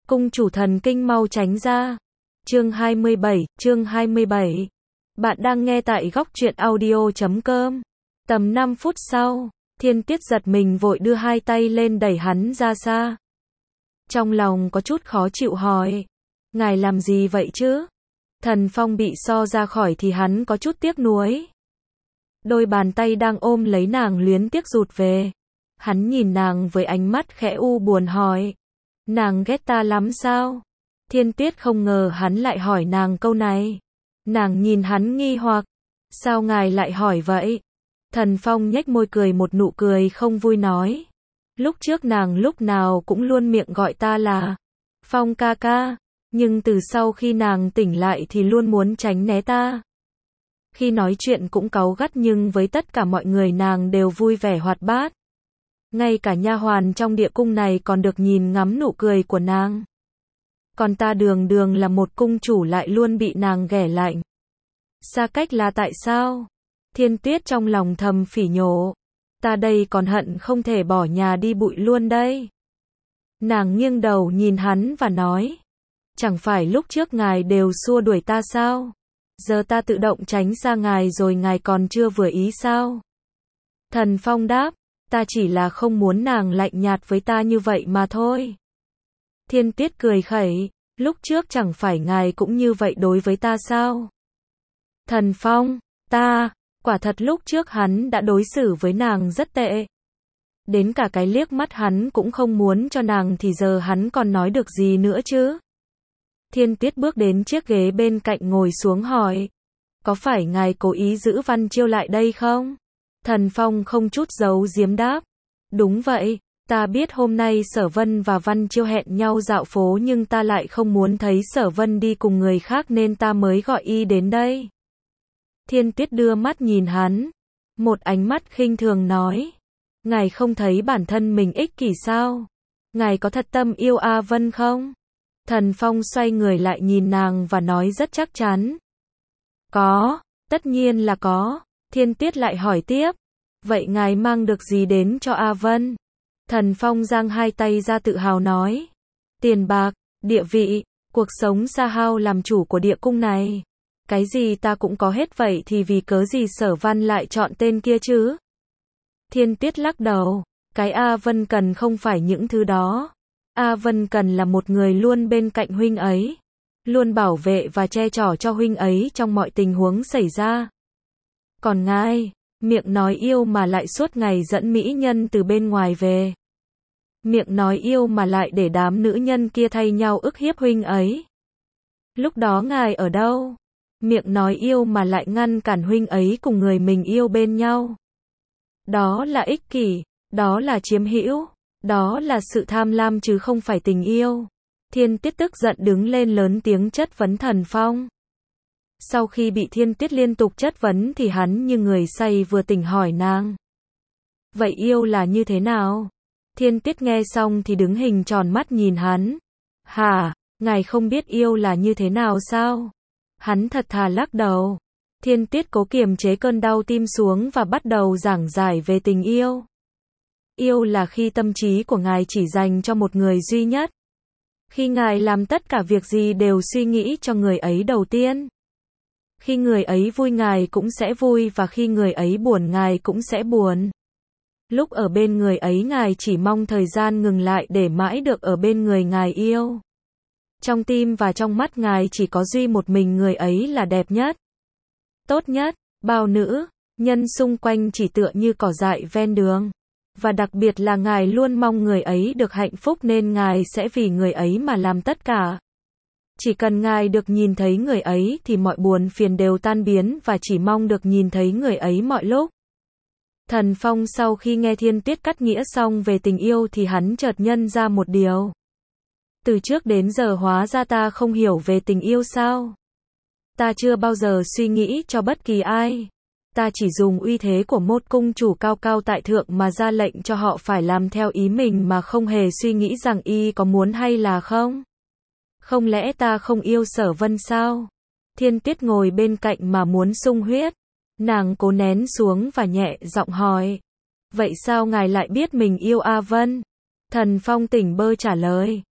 Cung chủ thần kinh mau tránh ra. Chương 27. Bạn đang nghe tại góc truyện audio.com. Tầm 5 phút sau, Thiên Tiết giật mình vội đưa hai tay lên đẩy hắn ra xa. Trong lòng có chút khó chịu hỏi, ngài làm gì vậy chứ? Thần Phong bị so ra khỏi thì hắn có chút tiếc nuối. Đôi bàn tay đang ôm lấy nàng luyến tiếc rụt về. Hắn nhìn nàng với ánh mắt khẽ u buồn hỏi, nàng ghét ta lắm sao? Thiên Tiết không ngờ hắn lại hỏi nàng câu này. Nàng nhìn hắn nghi hoặc, sao ngài lại hỏi vậy? Thần Phong nhếch môi cười một nụ cười không vui nói, lúc trước nàng lúc nào cũng luôn miệng gọi ta là Phong ca ca, nhưng từ sau khi nàng tỉnh lại thì luôn muốn tránh né ta. Khi nói chuyện cũng cáu gắt nhưng với tất cả mọi người nàng đều vui vẻ hoạt bát. Ngay cả nha hoàn trong địa cung này còn được nhìn ngắm nụ cười của nàng. Còn ta đường đường là một cung chủ lại luôn bị nàng ghẻ lạnh. Xa cách là tại sao? Thiên Tiết trong lòng thầm phỉ nhổ. Ta đây còn hận không thể bỏ nhà đi bụi luôn đây. Nàng nghiêng đầu nhìn hắn và nói, chẳng phải lúc trước ngài đều xua đuổi ta sao? Giờ ta tự động tránh xa ngài rồi ngài còn chưa vừa ý sao? Thần Phong đáp, ta chỉ là không muốn nàng lạnh nhạt với ta như vậy mà thôi. Thiên Tiết cười khẩy, lúc trước chẳng phải ngài cũng như vậy đối với ta sao? Thần Phong, quả thật lúc trước hắn đã đối xử với nàng rất tệ. Đến cả cái liếc mắt hắn cũng không muốn cho nàng thì giờ hắn còn nói được gì nữa chứ? Thiên Tiết bước đến chiếc ghế bên cạnh ngồi xuống hỏi, có phải ngài cố ý giữ Văn Chiêu lại đây không? Thần Phong không chút giấu giếm đáp, đúng vậy, ta biết hôm nay Sở Vân và Văn Chiêu hẹn nhau dạo phố nhưng ta lại không muốn thấy Sở Vân đi cùng người khác nên ta mới gọi y đến đây. Thiên Tiết đưa mắt nhìn hắn, một ánh mắt khinh thường nói, ngài không thấy bản thân mình ích kỷ sao? Ngài có thật tâm yêu A Vân không? Thần Phong xoay người lại nhìn nàng và nói rất chắc chắn, có, tất nhiên là có. Thiên Tiết lại hỏi tiếp, vậy ngài mang được gì đến cho A Vân? Thần Phong giang hai tay ra tự hào nói, tiền bạc, địa vị, cuộc sống xa hao làm chủ của địa cung này. Cái gì ta cũng có hết vậy thì vì cớ gì Sở Văn lại chọn tên kia chứ? Thiên Tiết lắc đầu, cái A Vân cần không phải những thứ đó. A Vân cần là một người luôn bên cạnh huynh ấy, luôn bảo vệ và che chở cho huynh ấy trong mọi tình huống xảy ra. Còn ngài, miệng nói yêu mà lại suốt ngày dẫn mỹ nhân từ bên ngoài về. Miệng nói yêu mà lại để đám nữ nhân kia thay nhau ức hiếp huynh ấy. Lúc đó ngài ở đâu? Miệng nói yêu mà lại ngăn cản huynh ấy cùng người mình yêu bên nhau. Đó là ích kỷ, đó là chiếm hữu, đó là sự tham lam chứ không phải tình yêu. Thiên Tiết tức giận đứng lên lớn tiếng chất vấn Thần Phong. Sau khi bị Thiên Tiết liên tục chất vấn thì hắn như người say vừa tỉnh hỏi nàng, vậy yêu là như thế nào? Thiên Tiết nghe xong thì đứng hình tròn mắt nhìn hắn. Hả, ngài không biết yêu là như thế nào sao? Hắn thật thà lắc đầu. Thiên Tiết cố kiềm chế cơn đau tim xuống và bắt đầu giảng giải về tình yêu. Yêu là khi tâm trí của ngài chỉ dành cho một người duy nhất. Khi ngài làm tất cả việc gì đều suy nghĩ cho người ấy đầu tiên. Khi người ấy vui ngài cũng sẽ vui và khi người ấy buồn ngài cũng sẽ buồn. Lúc ở bên người ấy ngài chỉ mong thời gian ngừng lại để mãi được ở bên người ngài yêu. Trong tim và trong mắt ngài chỉ có duy một mình người ấy là đẹp nhất, tốt nhất. Bao nữ nhân xung quanh chỉ tựa như cỏ dại ven đường. Và đặc biệt là ngài luôn mong người ấy được hạnh phúc nên ngài sẽ vì người ấy mà làm tất cả. Chỉ cần ngài được nhìn thấy người ấy thì mọi buồn phiền đều tan biến và chỉ mong được nhìn thấy người ấy mọi lúc. Thần Phong sau khi nghe Thiên Tiết cắt nghĩa xong về tình yêu thì hắn chợt nhân ra một điều. Từ trước đến giờ hóa ra ta không hiểu về tình yêu sao? Ta chưa bao giờ suy nghĩ cho bất kỳ ai. Ta chỉ dùng uy thế của một cung chủ cao cao tại thượng mà ra lệnh cho họ phải làm theo ý mình mà không hề suy nghĩ rằng y có muốn hay là không. Không lẽ ta không yêu Sở Vân sao? Thiên Tiết ngồi bên cạnh mà muốn sung huyết. Nàng cố nén xuống và nhẹ giọng hỏi, vậy sao ngài lại biết mình yêu A Vân? Thần Phong tỉnh bơ trả lời,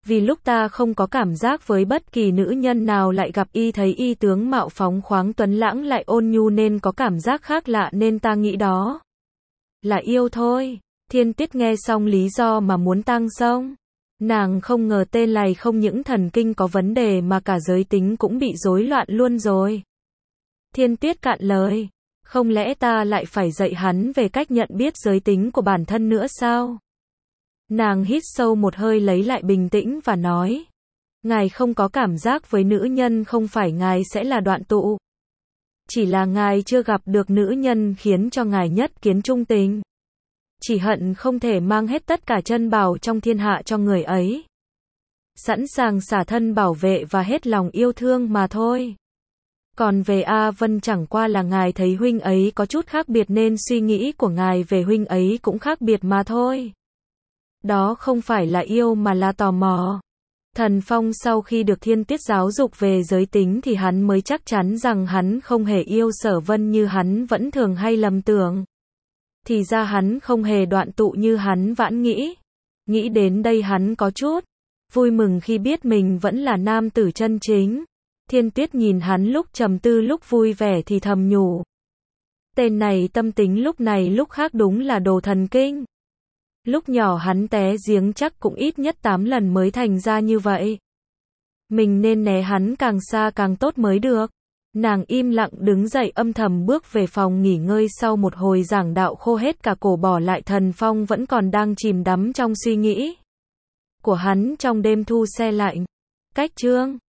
Vì lúc ta không có cảm giác với bất kỳ nữ nhân nào lại gặp y thấy y tướng mạo phóng khoáng tuấn lãng lại ôn nhu nên có cảm giác khác lạ nên ta nghĩ đó là yêu thôi. Thiên Tiết nghe xong lý do mà muốn tang xong. Nàng không ngờ tên này không những thần kinh có vấn đề mà cả giới tính cũng bị rối loạn luôn rồi. Thiên Tiết cạn lời. Không lẽ ta lại phải dạy hắn về cách nhận biết giới tính của bản thân nữa sao? Nàng hít sâu một hơi lấy lại bình tĩnh và nói. Ngài không có cảm giác với nữ nhân không phải ngài sẽ là đoạn tụ. Chỉ là ngài chưa gặp được nữ nhân khiến cho ngài nhất kiến trung tình. Chỉ hận không thể mang hết tất cả chân bảo trong thiên hạ cho người ấy. Sẵn sàng xả thân bảo vệ và hết lòng yêu thương mà thôi. Còn về A Vân chẳng qua là ngài thấy huynh ấy có chút khác biệt nên suy nghĩ của ngài về huynh ấy cũng khác biệt mà thôi. Đó không phải là yêu mà là tò mò. Thần Phong sau khi được Thiên Tiết giáo dục về giới tính thì hắn mới chắc chắn rằng hắn không hề yêu Sở Vân như hắn vẫn thường hay lầm tưởng. Thì ra hắn không hề đoạn tụ như hắn vãn nghĩ. Nghĩ đến đây hắn có chút vui mừng khi biết mình vẫn là nam tử chân chính. Thiên Tiết nhìn hắn lúc trầm tư lúc vui vẻ thì thầm nhủ. Tên này tâm tính lúc này lúc khác đúng là đồ thần kinh. Lúc nhỏ hắn té giếng chắc cũng ít nhất 8 lần mới thành ra như vậy. Mình nên né hắn càng xa càng tốt mới được. Nàng im lặng đứng dậy âm thầm bước về phòng nghỉ ngơi sau một hồi giảng đạo khô hết cả cổ bỏ lại Thần Phong vẫn còn đang chìm đắm trong suy nghĩ của hắn trong đêm thu se lạnh. Cách chương